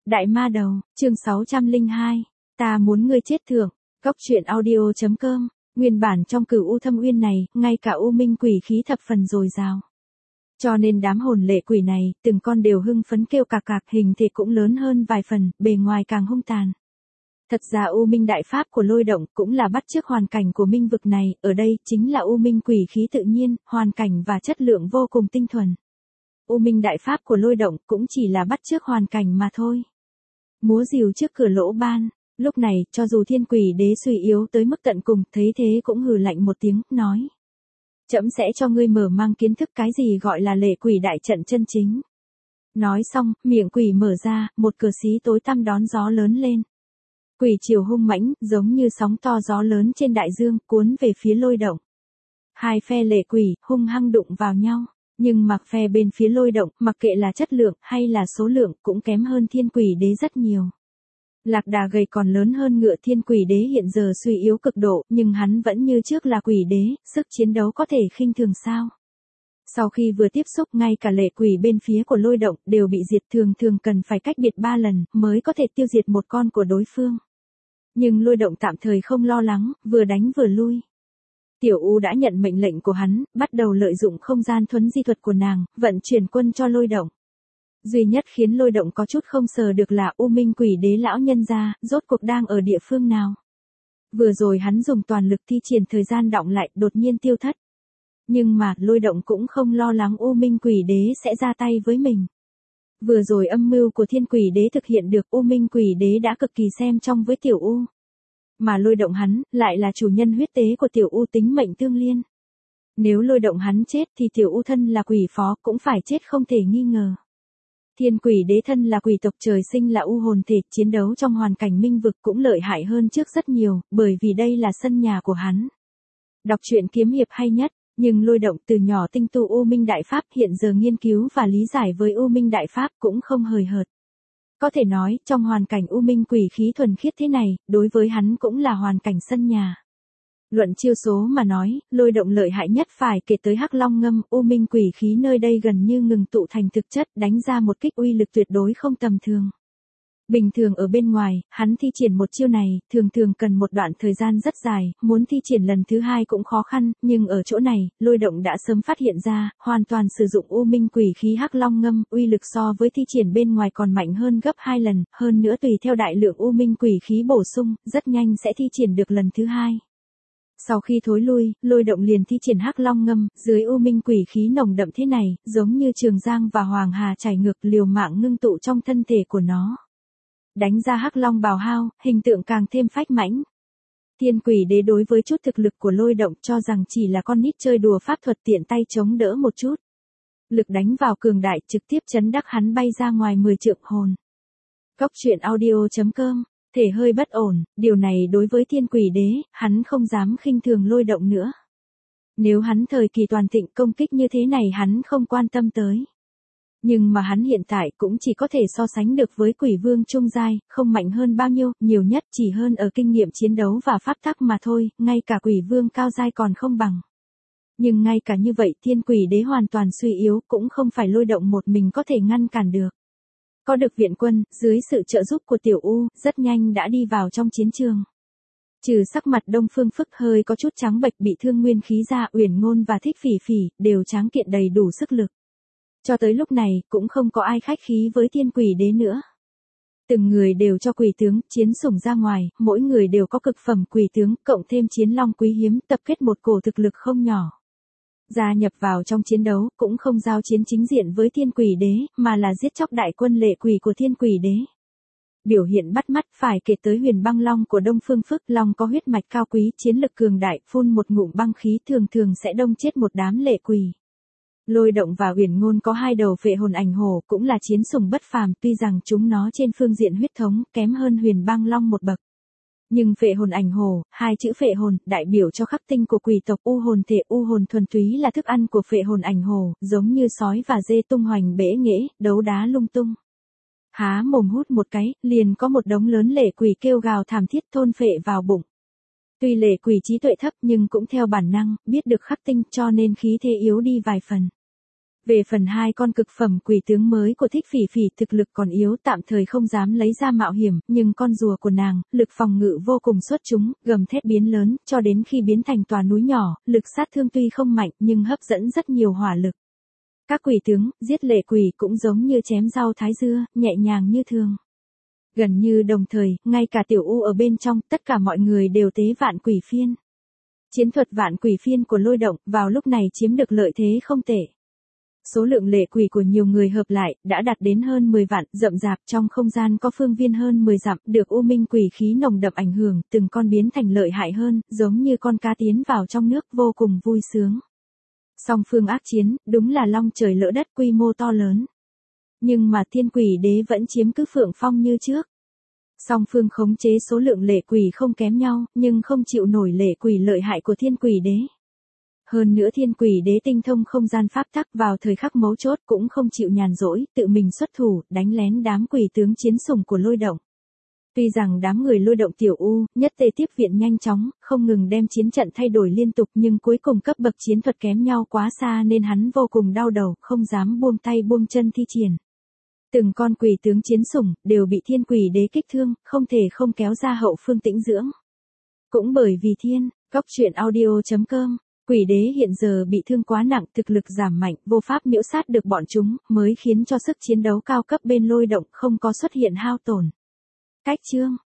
Đại ma đầu, chương 602. Ta muốn ngươi chết thưởng. Góc truyện audio.com. Nguyên bản trong Cửu U Thâm Uyên này, ngay cả u minh quỷ khí thập phần dồi dào. Cho nên đám hồn lệ quỷ này, từng con đều hưng phấn kêu cạc cạc, hình thể cũng lớn hơn vài phần, bề ngoài càng hung tàn. Thật ra u minh đại pháp của Lôi Động cũng là bắt chước hoàn cảnh của minh vực này, ở đây chính là u minh quỷ khí tự nhiên, hoàn cảnh và chất lượng vô cùng tinh thuần. U minh đại pháp của Lôi Động cũng chỉ là bắt chước hoàn cảnh mà thôi. Múa rìu trước cửa lỗ ban, lúc này cho dù thiên quỷ đế suy yếu tới mức tận cùng, thấy thế cũng hừ lạnh một tiếng, nói. Trẫm sẽ cho ngươi mở mang kiến thức cái gì gọi là lệ quỷ đại trận chân chính. Nói xong, miệng quỷ mở ra, một cửa xí tối tăm đón gió lớn lên. Quỷ chiều hung mãnh, giống như sóng to gió lớn trên đại dương, cuốn về phía Lôi Động. Hai phe lệ quỷ, hung hăng đụng vào nhau. Nhưng mặc phe bên phía Lôi Động, mặc kệ là chất lượng hay là số lượng, cũng kém hơn thiên quỷ đế rất nhiều. Lạc đà gầy còn lớn hơn ngựa, thiên quỷ đế hiện giờ suy yếu cực độ, nhưng hắn vẫn như trước là quỷ đế, sức chiến đấu có thể khinh thường sao. Sau khi vừa tiếp xúc, ngay cả lệ quỷ bên phía của Lôi Động đều bị diệt, thường cần phải cách biệt 3 lần, mới có thể tiêu diệt một con của đối phương. Nhưng Lôi Động tạm thời không lo lắng, vừa đánh vừa lui. Tiểu U đã nhận mệnh lệnh của hắn, bắt đầu lợi dụng không gian thuấn di thuật của nàng, vận chuyển quân cho Lôi Động. Duy nhất khiến Lôi Động có chút không sờ được là u minh quỷ đế lão nhân gia, rốt cuộc đang ở địa phương nào. Vừa rồi hắn dùng toàn lực thi triển thời gian đọng lại, đột nhiên tiêu thất. Nhưng mà, Lôi Động cũng không lo lắng u minh quỷ đế sẽ ra tay với mình. Vừa rồi âm mưu của thiên quỷ đế thực hiện được, u minh quỷ đế đã cực kỳ xem trong với Tiểu U. Mà Lôi Động hắn, lại là chủ nhân huyết tế của Tiểu U, tính mệnh tương liên. Nếu Lôi Động hắn chết thì Tiểu U thân là quỷ phó cũng phải chết không thể nghi ngờ. Thiên quỷ đế thân là quỷ tộc trời sinh là u hồn thể, chiến đấu trong hoàn cảnh minh vực cũng lợi hại hơn trước rất nhiều, bởi vì đây là sân nhà của hắn. Đọc truyện kiếm hiệp hay nhất, nhưng Lôi Động từ nhỏ tinh tu u minh đại pháp, hiện giờ nghiên cứu và lý giải với u minh đại pháp cũng không hời hợt. Có thể nói, trong hoàn cảnh u minh quỷ khí thuần khiết thế này, đối với hắn cũng là hoàn cảnh sân nhà. Luận chiêu số mà nói, Lôi Động lợi hại nhất phải kể tới Hắc Long Ngâm, u minh quỷ khí nơi đây gần như ngừng tụ thành thực chất, đánh ra một kích uy lực tuyệt đối không tầm thường. Bình thường ở bên ngoài, hắn thi triển một chiêu này, thường cần một đoạn thời gian rất dài, muốn thi triển lần thứ hai cũng khó khăn, nhưng ở chỗ này, Lôi Động đã sớm phát hiện ra, hoàn toàn sử dụng u minh quỷ khí Hắc Long Ngâm, uy lực so với thi triển bên ngoài còn mạnh hơn gấp 2 lần, hơn nữa tùy theo đại lượng u minh quỷ khí bổ sung, rất nhanh sẽ thi triển được lần thứ hai. Sau khi thối lui, Lôi Động liền thi triển Hắc Long Ngâm, dưới u minh quỷ khí nồng đậm thế này, giống như Trường Giang và Hoàng Hà chảy ngược, liều mạng ngưng tụ trong thân thể của nó. Đánh ra Hắc Long bào hao, hình tượng càng thêm phách mãnh. Thiên quỷ đế đối với chút thực lực của Lôi Động cho rằng chỉ là con nít chơi đùa pháp thuật, tiện tay chống đỡ một chút. Lực đánh vào cường đại, trực tiếp chấn đắc hắn bay ra ngoài 10 trượng hồn. Góc truyện audio.com. Thể hơi bất ổn, điều này đối với thiên quỷ đế, hắn không dám khinh thường Lôi Động nữa. Nếu hắn thời kỳ toàn thịnh công kích như thế này hắn không quan tâm tới. Nhưng mà hắn hiện tại cũng chỉ có thể so sánh được với quỷ vương trung giai, không mạnh hơn bao nhiêu, nhiều nhất chỉ hơn ở kinh nghiệm chiến đấu và pháp tắc mà thôi, ngay cả quỷ vương cao giai còn không bằng. Nhưng ngay cả như vậy thiên quỷ đế hoàn toàn suy yếu, cũng không phải Lôi Động một mình có thể ngăn cản được. Có được viện quân, dưới sự trợ giúp của Tiểu U, rất nhanh đã đi vào trong chiến trường. Trừ sắc mặt Đông Phương Phức hơi có chút trắng bệch bị thương nguyên khí ra, Uyển Ngôn và Thích Phỉ Phỉ, đều tráng kiện đầy đủ sức lực. Cho tới lúc này, cũng không có ai khách khí với thiên quỷ đế nữa. Từng người đều cho quỷ tướng, chiến sủng ra ngoài, mỗi người đều có cực phẩm quỷ tướng, cộng thêm chiến long quý hiếm, tập kết một cổ thực lực không nhỏ. Gia nhập vào trong chiến đấu, cũng không giao chiến chính diện với thiên quỷ đế, mà là giết chóc đại quân lệ quỷ của thiên quỷ đế. Biểu hiện bắt mắt phải kể tới Huyền Băng Long của Đông Phương Phức, long có huyết mạch cao quý, chiến lực cường đại, phun một ngụm băng khí thường sẽ đông chết một đám lệ quỷ. Lôi Động và Uyển Ngôn có 2 đầu phệ hồn ảnh hổ, cũng là chiến sủng bất phàm, tuy rằng chúng nó trên phương diện huyết thống kém hơn Huyền Băng Long một bậc. Nhưng phệ hồn ảnh hổ, 2 chữ phệ hồn, đại biểu cho khắc tinh của quỷ tộc u hồn thể, u hồn thuần túy là thức ăn của phệ hồn ảnh hổ, giống như sói và dê tung hoành bể nghễ, đấu đá lung tung. Há mồm hút một cái, liền có một đống lớn lệ quỷ kêu gào thảm thiết thôn phệ vào bụng. Tuy lệ quỷ trí tuệ thấp nhưng cũng theo bản năng, biết được khắc tinh cho nên khí thế yếu đi vài phần. Về phần hai con cực phẩm quỷ tướng mới của Thích Phỉ Phỉ thực lực còn yếu tạm thời không dám lấy ra mạo hiểm, nhưng con rùa của nàng, lực phòng ngự vô cùng xuất chúng, gầm thét biến lớn, cho đến khi biến thành tòa núi nhỏ, lực sát thương tuy không mạnh nhưng hấp dẫn rất nhiều hỏa lực. Các quỷ tướng, giết lệ quỷ cũng giống như chém rau thái dưa, nhẹ nhàng như thường. Gần như đồng thời, ngay cả Tiểu U ở bên trong, tất cả mọi người đều tế vạn quỷ phiên. Chiến thuật vạn quỷ phiên của Lôi Động, vào lúc này chiếm được lợi thế không tệ. Số lượng lệ quỷ của nhiều người hợp lại, đã đạt đến hơn 10 vạn, rậm rạp trong không gian có phương viên hơn 10 dặm, được U Minh quỷ khí nồng đậm ảnh hưởng, từng con biến thành lợi hại hơn, giống như con cá tiến vào trong nước vô cùng vui sướng. Song phương ác chiến, đúng là long trời lỡ đất quy mô to lớn. Nhưng mà Thiên Quỷ Đế vẫn chiếm cứ thượng phong như trước. Song phương khống chế số lượng lệ quỷ không kém nhau, nhưng không chịu nổi lệ quỷ lợi hại của Thiên Quỷ Đế. Hơn nữa Thiên Quỷ Đế tinh thông không gian pháp tắc, vào thời khắc mấu chốt cũng không chịu nhàn rỗi, tự mình xuất thủ, đánh lén đám quỷ tướng chiến sủng của Lôi Động. Tuy rằng đám người Lôi Động Tiểu U, nhất tề tiếp viện nhanh chóng, không ngừng đem chiến trận thay đổi liên tục, nhưng cuối cùng cấp bậc chiến thuật kém nhau quá xa nên hắn vô cùng đau đầu, không dám buông tay buông chân thi triển. Từng con quỷ tướng chiến sủng đều bị Thiên Quỷ Đế kích thương, không thể không kéo ra hậu phương tĩnh dưỡng. Cũng bởi vì Góc truyện audio.com, Quỷ Đế hiện giờ bị thương quá nặng, thực lực giảm mạnh, vô pháp miễu sát được bọn chúng, mới khiến cho sức chiến đấu cao cấp bên Lôi Động không có xuất hiện hao tổn. Cách chương